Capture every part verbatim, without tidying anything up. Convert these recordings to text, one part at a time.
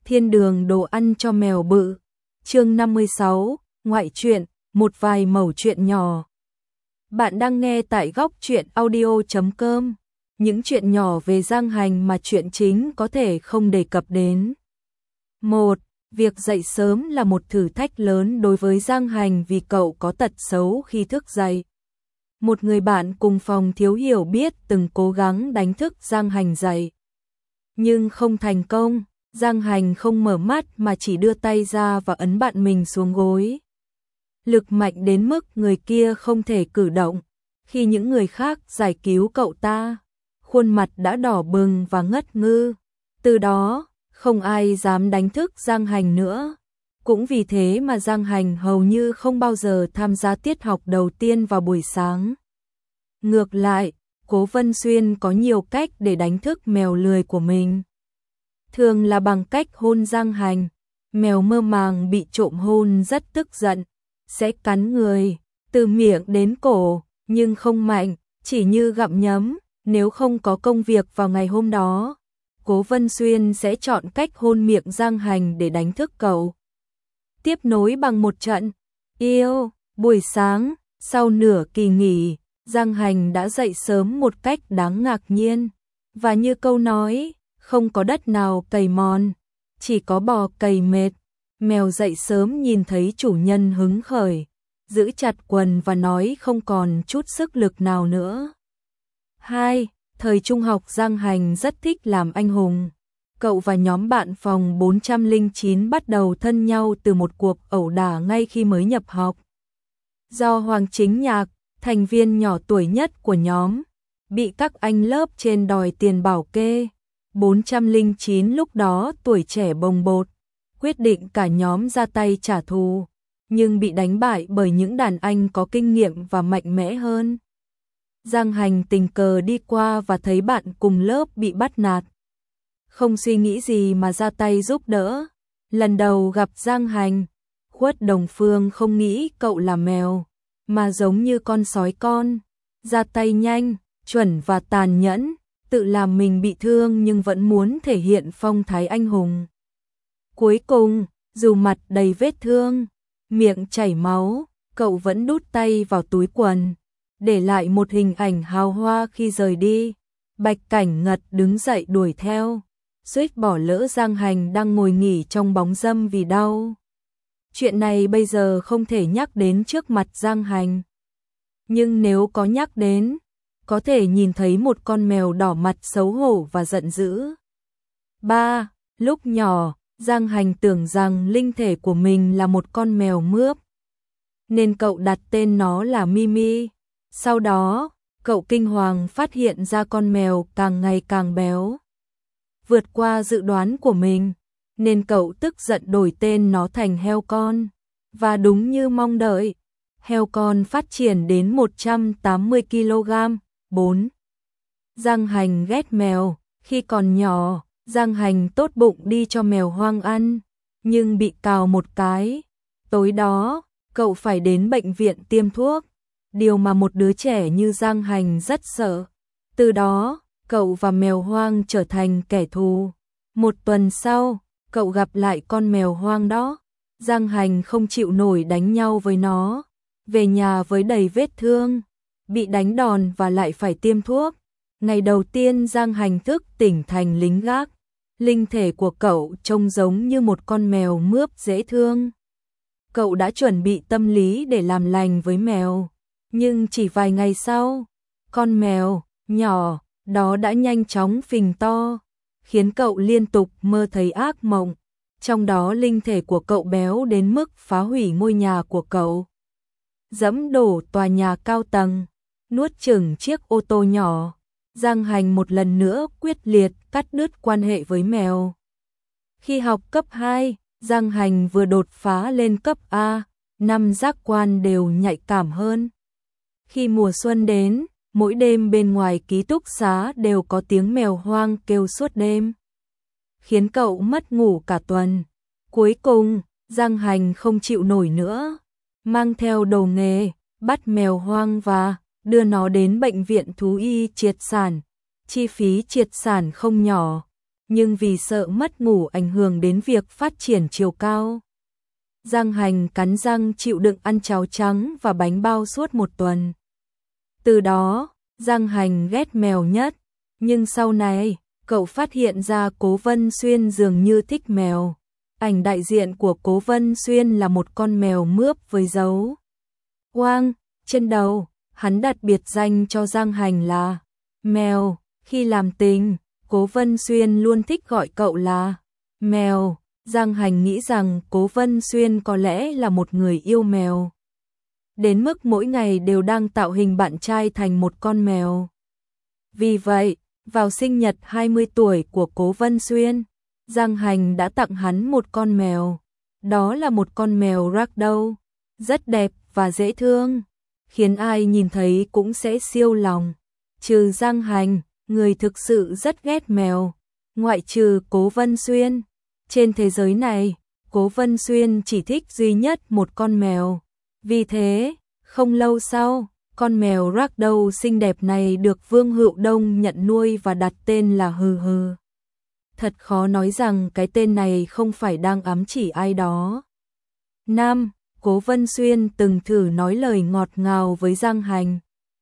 Thiên đường đồ ăn cho mèo bự. Chương năm mươi sáu, ngoại truyện, một vài mẩu chuyện nhỏ. Bạn đang nghe tại góc truyện audio chấm com. Những chuyện nhỏ về Giang Hành mà chuyện chính có thể không đề cập đến. một. Việc dậy sớm là một thử thách lớn đối với Giang Hành vì cậu có tật xấu khi thức dậy. Một người bạn cùng phòng thiếu hiểu biết từng cố gắng đánh thức Giang Hành dậy. Nhưng không thành công, Giang Hành không mở mắt mà chỉ đưa tay ra và ấn bạn mình xuống gối. Lực mạnh đến mức người kia không thể cử động. Khi những người khác giải cứu cậu ta, khuôn mặt đã đỏ bừng và ngất ngư. Từ đó, không ai dám đánh thức Giang Hành nữa. Cũng vì thế mà Giang Hành hầu như không bao giờ tham gia tiết học đầu tiên vào buổi sáng. Ngược lại, Cố Vân Xuyên có nhiều cách để đánh thức mèo lười của mình. Thường là bằng cách hôn Giang Hành. Mèo mơ màng bị trộm hôn rất tức giận, sẽ cắn người, từ miệng đến cổ, nhưng không mạnh, chỉ như gặm nhấm. Nếu không có công việc vào ngày hôm đó, Cố Vân Xuyên sẽ chọn cách hôn miệng Giang Hành để đánh thức cậu. Tiếp nối bằng một trận yêu. Buổi sáng, sau nửa kỳ nghỉ, Giang Hành đã dậy sớm một cách đáng ngạc nhiên. Và như câu nói, không có đất nào cày mòn, chỉ có bò cày mệt. Mèo dậy sớm nhìn thấy chủ nhân hứng khởi, giữ chặt quần và nói không còn chút sức lực nào nữa. hai. Thời trung học Giang Hành rất thích làm anh hùng. Cậu và nhóm bạn phòng bốn trăm lẻ chín bắt đầu thân nhau từ một cuộc ẩu đả ngay khi mới nhập học. Do Hoàng Chính Nhạc, thành viên nhỏ tuổi nhất của nhóm, bị các anh lớp trên đòi tiền bảo kê. bốn trăm lẻ chín lúc đó tuổi trẻ bồng bột, quyết định cả nhóm ra tay trả thù, nhưng bị đánh bại bởi những đàn anh có kinh nghiệm và mạnh mẽ hơn. Giang Hành tình cờ đi qua và thấy bạn cùng lớp bị bắt nạt. Không suy nghĩ gì mà ra tay giúp đỡ. Lần đầu gặp Giang Hành, Khuất Đồng Phương không nghĩ cậu là mèo, mà giống như con sói con, ra tay nhanh, chuẩn và tàn nhẫn, tự làm mình bị thương nhưng vẫn muốn thể hiện phong thái anh hùng. Cuối cùng, dù mặt đầy vết thương, miệng chảy máu, cậu vẫn đút tay vào túi quần, để lại một hình ảnh hào hoa khi rời đi. Bạch Cảnh Ngật đứng dậy đuổi theo, suýt bỏ lỡ Giang Hành đang ngồi nghỉ trong bóng râm vì đau. Chuyện này bây giờ không thể nhắc đến trước mặt Giang Hành. Nhưng nếu có nhắc đến, có thể nhìn thấy một con mèo đỏ mặt xấu hổ và giận dữ. ba. Lúc nhỏ, Giang Hành tưởng rằng linh thể của mình là một con mèo mướp, nên cậu đặt tên nó là Mimi. Sau đó, cậu kinh hoàng phát hiện ra con mèo càng ngày càng béo, vượt qua dự đoán của mình, nên cậu tức giận đổi tên nó thành heo con. Và đúng như mong đợi, heo con phát triển đến một trăm tám mươi ki lô gam. bốn. Giang Hành ghét mèo. Khi còn nhỏ, Giang Hành tốt bụng đi cho mèo hoang ăn, nhưng bị cào một cái. Tối đó, cậu phải đến bệnh viện tiêm thuốc, điều mà một đứa trẻ như Giang Hành rất sợ. Từ đó, cậu và mèo hoang trở thành kẻ thù. Một tuần sau, cậu gặp lại con mèo hoang đó. Giang Hành không chịu nổi đánh nhau với nó, về nhà với đầy vết thương, bị đánh đòn và lại phải tiêm thuốc. Ngày đầu tiên Giang Hành thức tỉnh thành lính gác, linh thể của cậu trông giống như một con mèo mướp dễ thương. Cậu đã chuẩn bị tâm lý để làm lành với mèo, nhưng chỉ vài ngày sau, con mèo nhỏ đó đã nhanh chóng phình to, khiến cậu liên tục mơ thấy ác mộng. Trong đó linh thể của cậu béo đến mức phá hủy ngôi nhà của cậu, dẫm đổ tòa nhà cao tầng, nuốt chửng chiếc ô tô nhỏ. Giang Hành một lần nữa quyết liệt cắt đứt quan hệ với mèo. Khi học cấp hai, Giang Hành vừa đột phá lên cấp A, năm giác quan đều nhạy cảm hơn. Khi mùa xuân đến, mỗi đêm bên ngoài ký túc xá đều có tiếng mèo hoang kêu suốt đêm, khiến cậu mất ngủ cả tuần. Cuối cùng, Giang Hành không chịu nổi nữa, mang theo đồ nghề, bắt mèo hoang và đưa nó đến bệnh viện thú y triệt sản. Chi phí triệt sản không nhỏ, nhưng vì sợ mất ngủ ảnh hưởng đến việc phát triển chiều cao. Giang Hành cắn răng chịu đựng ăn cháo trắng và bánh bao suốt một tuần. Từ đó, Giang Hành ghét mèo nhất, nhưng sau này, cậu phát hiện ra Cố Vân Xuyên dường như thích mèo. Ảnh đại diện của Cố Vân Xuyên là một con mèo mướp với dấu oang trên đầu, hắn đặt biệt danh cho Giang Hành là mèo. Khi làm tình, Cố Vân Xuyên luôn thích gọi cậu là mèo. Giang Hành nghĩ rằng Cố Vân Xuyên có lẽ là một người yêu mèo, đến mức mỗi ngày đều đang tạo hình bạn trai thành một con mèo. Vì vậy, vào sinh nhật hai mươi tuổi của Cố Vân Xuyên, Giang Hành đã tặng hắn một con mèo. Đó là một con mèo ragdoll, rất đẹp và dễ thương, khiến ai nhìn thấy cũng sẽ siêu lòng. Trừ Giang Hành, người thực sự rất ghét mèo, ngoại trừ Cố Vân Xuyên. Trên thế giới này, Cố Vân Xuyên chỉ thích duy nhất một con mèo. Vì thế, không lâu sau, con mèo ragdoll xinh đẹp này được Vương Hữu Đông nhận nuôi và đặt tên là Hừ Hừ. Thật khó nói rằng cái tên này không phải đang ám chỉ ai đó. năm. Cố Vân Xuyên từng thử nói lời ngọt ngào với Giang Hành.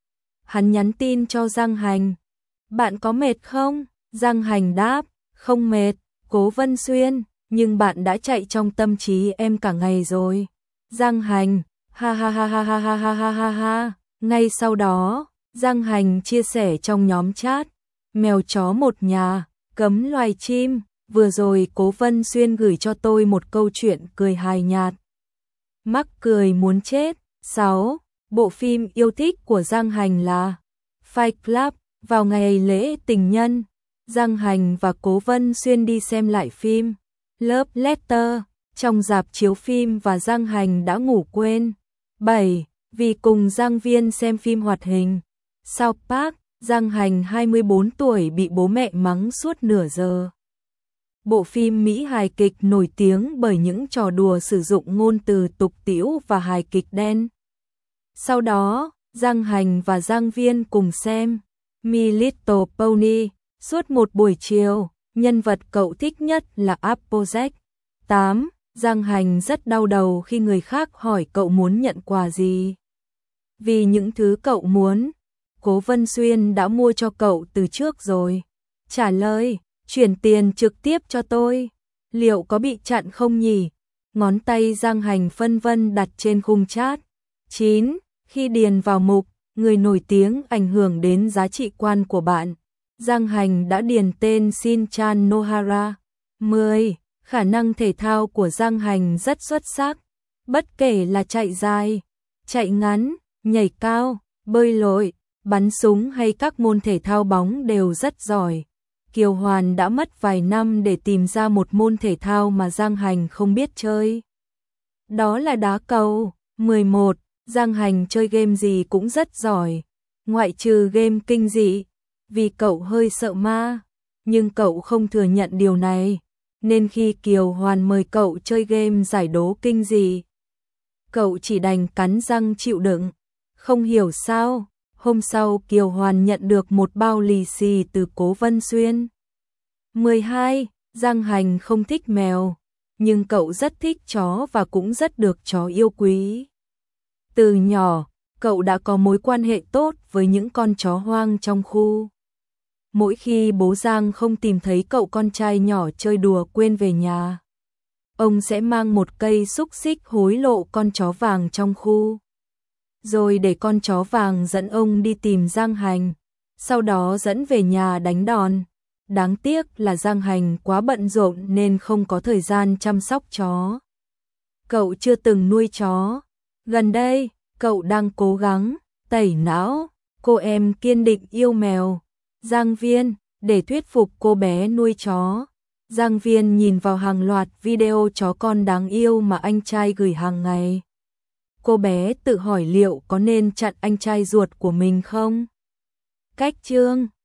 Hắn nhắn tin cho Giang Hành: "Bạn có mệt không?" Giang Hành đáp: "Không mệt, Cố Vân Xuyên, nhưng bạn đã chạy trong tâm trí em cả ngày rồi." Giang Hành: "Ha ha ha ha ha ha ha ha ha ha." Ngay sau đó, Giang Hành chia sẻ trong nhóm chat: "Mèo chó một nhà, cấm loài chim." Vừa rồi Cố Vân Xuyên gửi cho tôi một câu chuyện cười hài nhạt, mắc cười muốn chết. sáu. Bộ phim yêu thích của Giang Hành là Fight Club. Vào ngày lễ tình nhân, Giang Hành và Cố Vân Xuyên đi xem lại phim Love Letter trong rạp chiếu phim và Giang Hành đã ngủ quên. bảy. Vì cùng Giang Viên xem phim hoạt hình South Park, Giang Hành hai mươi bốn tuổi bị bố mẹ mắng suốt nửa giờ. Bộ phim Mỹ hài kịch nổi tiếng bởi những trò đùa sử dụng ngôn từ tục tĩu và hài kịch đen. Sau đó, Giang Hành và Giang Viên cùng xem My Little Pony suốt một buổi chiều. Nhân vật cậu thích nhất là Applejack. tám. Giang Hành rất đau đầu khi người khác hỏi cậu muốn nhận quà gì. Vì những thứ cậu muốn, Cố Vân Xuyên đã mua cho cậu từ trước rồi. Trả lời: "Chuyển tiền trực tiếp cho tôi." Liệu có bị chặn không nhỉ? Ngón tay Giang Hành phân vân đặt trên khung chat. chín. Khi điền vào mục người nổi tiếng ảnh hưởng đến giá trị quan của bạn, Giang Hành đã điền tên Shinchan Nohara. mười. Khả năng thể thao của Giang Hành rất xuất sắc. Bất kể là chạy dài, chạy ngắn, nhảy cao, bơi lội, bắn súng hay các môn thể thao bóng đều rất giỏi. Kiều Hoàn đã mất vài năm để tìm ra một môn thể thao mà Giang Hành không biết chơi. Đó là đá cầu. mười một. Giang Hành chơi game gì cũng rất giỏi, ngoại trừ game kinh dị, vì cậu hơi sợ ma. Nhưng cậu không thừa nhận điều này, nên khi Kiều Hoàn mời cậu chơi game giải đố kinh dị, cậu chỉ đành cắn răng chịu đựng. Không hiểu sao, hôm sau Kiều Hoàn nhận được một bao lì xì từ Cố Vân Xuyên. mười hai. Giang Hành không thích mèo, nhưng cậu rất thích chó và cũng rất được chó yêu quý. Từ nhỏ, cậu đã có mối quan hệ tốt với những con chó hoang trong khu. Mỗi khi bố Giang không tìm thấy cậu con trai nhỏ chơi đùa quên về nhà, ông sẽ mang một cây xúc xích hối lộ con chó vàng trong khu, rồi để con chó vàng dẫn ông đi tìm Giang Hành, sau đó dẫn về nhà đánh đòn. Đáng tiếc là Giang Hành quá bận rộn nên không có thời gian chăm sóc chó. Cậu chưa từng nuôi chó. Gần đây, cậu đang cố gắng tẩy não cô em kiên định yêu mèo, Giang Viên, để thuyết phục cô bé nuôi chó. Giang Viên nhìn vào hàng loạt video chó con đáng yêu mà anh trai gửi hàng ngày. Cô bé tự hỏi liệu có nên chặn anh trai ruột của mình không? Cách chương